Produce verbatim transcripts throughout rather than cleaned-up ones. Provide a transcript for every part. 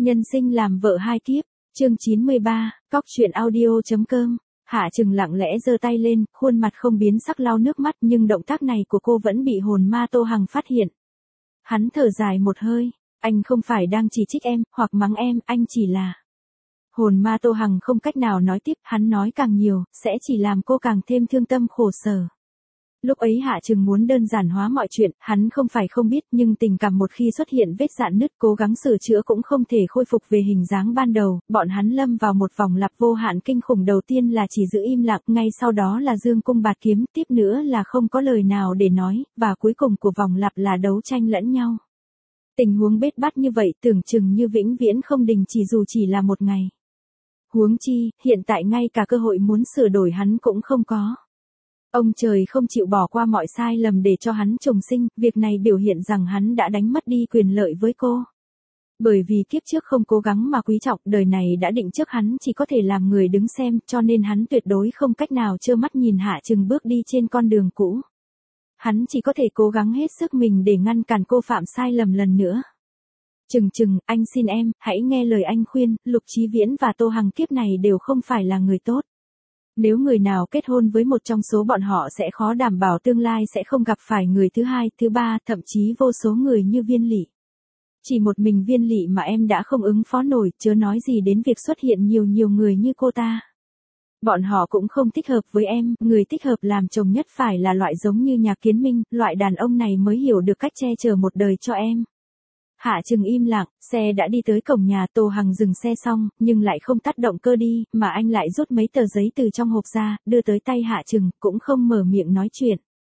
Nhân sinh làm vợ hai kiếp, chương chín mươi ba, cóc truyện audio.com. Hạ Trừng lặng lẽ giơ tay lên, khuôn mặt không biến sắc lau nước mắt nhưng động tác này của cô vẫn bị hồn ma Tô Hằng phát hiện. Hắn thở dài một hơi, anh không phải đang chỉ trích em, hoặc mắng em, anh chỉ là... Hồn ma Tô Hằng không cách nào nói tiếp, hắn nói càng nhiều, sẽ chỉ làm cô càng thêm thương tâm khổ sở. Lúc ấy Hạ Trừng muốn đơn giản hóa mọi chuyện, hắn không phải không biết nhưng tình cảm một khi xuất hiện vết rạn nứt cố gắng sửa chữa cũng không thể khôi phục về hình dáng ban đầu, bọn hắn lâm vào một vòng lặp vô hạn kinh khủng đầu tiên là chỉ giữ im lặng, ngay sau đó là dương cung bạt kiếm, tiếp nữa là không có lời nào để nói, và cuối cùng của vòng lặp là đấu tranh lẫn nhau. Tình huống bết bát như vậy tưởng chừng như vĩnh viễn không đình chỉ dù chỉ là một ngày. Huống chi, hiện tại ngay cả cơ hội muốn sửa đổi hắn cũng không có. Ông trời không chịu bỏ qua mọi sai lầm để cho hắn trùng sinh, việc này biểu hiện rằng hắn đã đánh mất đi quyền lợi với cô. Bởi vì kiếp trước không cố gắng mà quý trọng, đời này đã định trước hắn chỉ có thể làm người đứng xem, cho nên hắn tuyệt đối không cách nào trơ mắt nhìn Hạ Trừng bước đi trên con đường cũ. Hắn chỉ có thể cố gắng hết sức mình để ngăn cản cô phạm sai lầm lần nữa. Trừng Trừng, anh xin em, hãy nghe lời anh khuyên, Lục Chí Viễn và Tô Hằng kiếp này đều không phải là người tốt. Nếu người nào kết hôn với một trong số bọn họ sẽ khó đảm bảo tương lai sẽ không gặp phải người thứ hai, thứ ba, thậm chí vô số người như Viên Lỵ. Chỉ một mình Viên Lỵ mà em đã không ứng phó nổi, chớ nói gì đến việc xuất hiện nhiều nhiều người như cô ta. Bọn họ cũng không thích hợp với em, người thích hợp làm chồng nhất phải là loại giống như Nhạc Kiến Minh, loại đàn ông này mới hiểu được cách che chở một đời cho em. Hạ Trừng im lặng, xe đã đi tới cổng nhà, Tô Hằng dừng xe xong, nhưng lại không tắt động cơ đi, mà anh lại rút mấy tờ giấy từ trong hộp ra, đưa tới tay Hạ Trừng, cũng không mở miệng nói chuyện.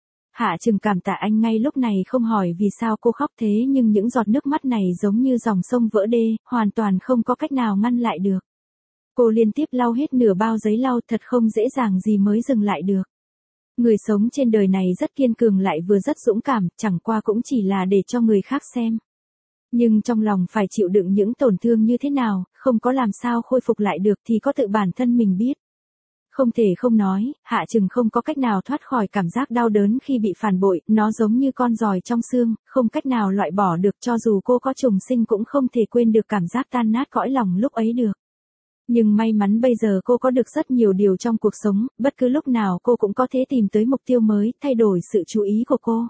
Hạ Trừng cảm tạ anh ngay lúc này không hỏi vì sao cô khóc thế nhưng những giọt nước mắt này giống như dòng sông vỡ đê, hoàn toàn không có cách nào ngăn lại được. Cô liên tiếp lau hết nửa bao giấy lau thật không dễ dàng gì mới dừng lại được. Người sống trên đời này rất kiên cường lại vừa rất dũng cảm, chẳng qua cũng chỉ là để cho người khác xem. Nhưng trong lòng phải chịu đựng những tổn thương như thế nào, không có làm sao khôi phục lại được thì có tự bản thân mình biết. Không thể không nói, Hạ Trừng không có cách nào thoát khỏi cảm giác đau đớn khi bị phản bội, nó giống như con giòi trong xương, không cách nào loại bỏ được cho dù cô có trùng sinh cũng không thể quên được cảm giác tan nát cõi lòng lúc ấy được. Nhưng may mắn bây giờ cô có được rất nhiều điều trong cuộc sống, bất cứ lúc nào cô cũng có thể tìm tới mục tiêu mới, thay đổi sự chú ý của cô.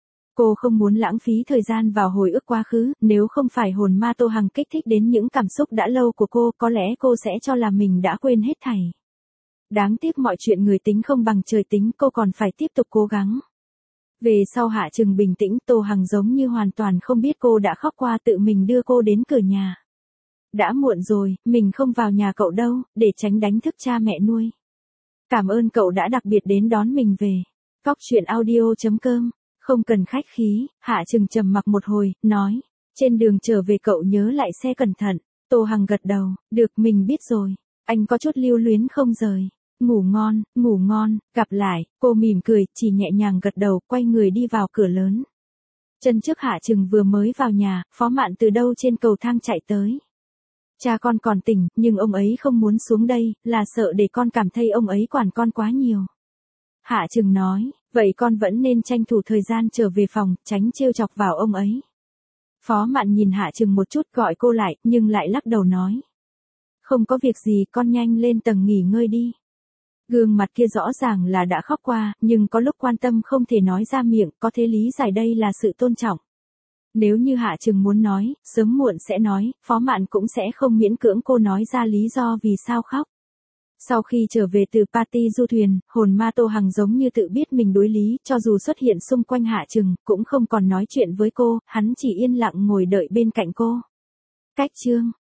Cô không muốn lãng phí thời gian vào hồi ức quá khứ, nếu không phải hồn ma Tô Hằng kích thích đến những cảm xúc đã lâu của cô, có lẽ cô sẽ cho là mình đã quên hết thảy. Đáng tiếc mọi chuyện người tính không bằng trời tính, cô còn phải tiếp tục cố gắng. Về sau Hạ Trừng bình tĩnh, Tô Hằng giống như hoàn toàn không biết cô đã khóc qua, tự mình đưa cô đến cửa nhà. Đã muộn rồi, mình không vào nhà cậu đâu, để tránh đánh thức cha mẹ nuôi. Cảm ơn cậu đã đặc biệt đến đón mình về. Cóc truyện audio.com. Không cần khách khí, Hạ Trừng trầm mặc một hồi, nói, trên đường trở về cậu nhớ lại xe cẩn thận. Tô Hằng gật đầu, được mình biết rồi, anh có chút lưu luyến không rời. Ngủ ngon, ngủ ngon, gặp lại, cô mỉm cười, chỉ nhẹ nhàng gật đầu, quay người đi vào cửa lớn. Chân trước Hạ Trừng vừa mới vào nhà, Phó Mạn từ đâu trên cầu thang chạy tới. Cha con còn tỉnh, nhưng ông ấy không muốn xuống đây, là sợ để con cảm thấy ông ấy quản con quá nhiều. Hạ Trừng nói, vậy con vẫn nên tranh thủ thời gian trở về phòng, tránh trêu chọc vào ông ấy. Phó Mạn nhìn Hạ Trừng một chút gọi cô lại, nhưng lại lắc đầu nói. Không có việc gì, con nhanh lên tầng nghỉ ngơi đi. Gương mặt kia rõ ràng là đã khóc qua, nhưng có lúc quan tâm không thể nói ra miệng, có thể lý giải đây là sự tôn trọng. Nếu như Hạ Trừng muốn nói, sớm muộn sẽ nói, Phó Mạn cũng sẽ không miễn cưỡng cô nói ra lý do vì sao khóc. Sau khi trở về từ party du thuyền, hồn ma Tô Hằng giống như tự biết mình đối lý, cho dù xuất hiện xung quanh Hạ Trừng, cũng không còn nói chuyện với cô, hắn chỉ yên lặng ngồi đợi bên cạnh cô. Cách chương